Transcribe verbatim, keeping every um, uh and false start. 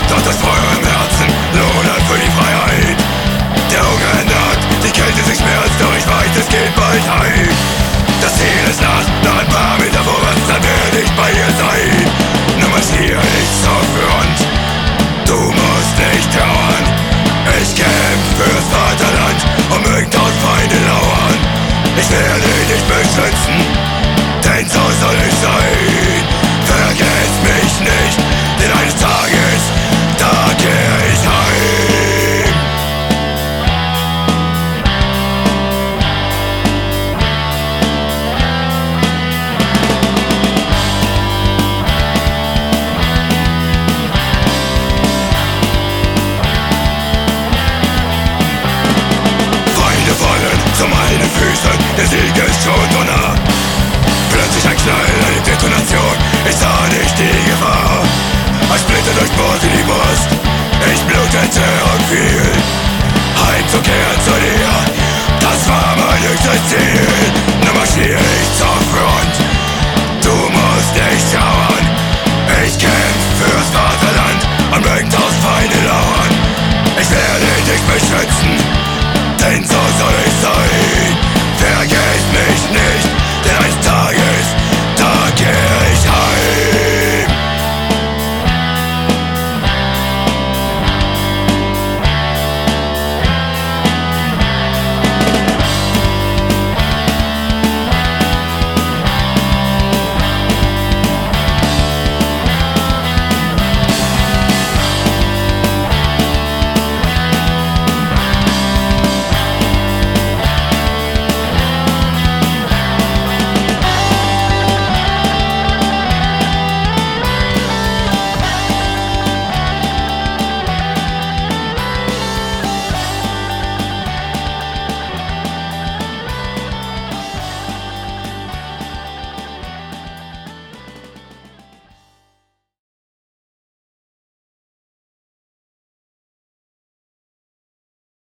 Doch das Feuer im Herzen lodert für die Freiheit. Der Hunger naht, die Kälte sich schmerzt, doch ich weiß, es geht bald heim. Das Ziel ist nah, noch ein paar Meter vorwärts, dann werde ich bei ihr sein. Nur marschiere ich zur Front, du musst nicht trauern. Ich kämpf fürs Vaterland und mögen tausend Feinde lauern. Ich werde dich beschützen, denn so soll ich sein. Vergiss mich nicht, denn eines Tages, da kehr ich heim. Feinde fallen zu meinen Füßen, der Sieg ist schon so nah. Plötzlich ein Knall, eine Detonation, ich sah nicht die Gefahr. Ein Splitter durchbohrte die Brust, ich blutete und fiel. Heimzukehren zu dir, das war mein höchstes Ziel.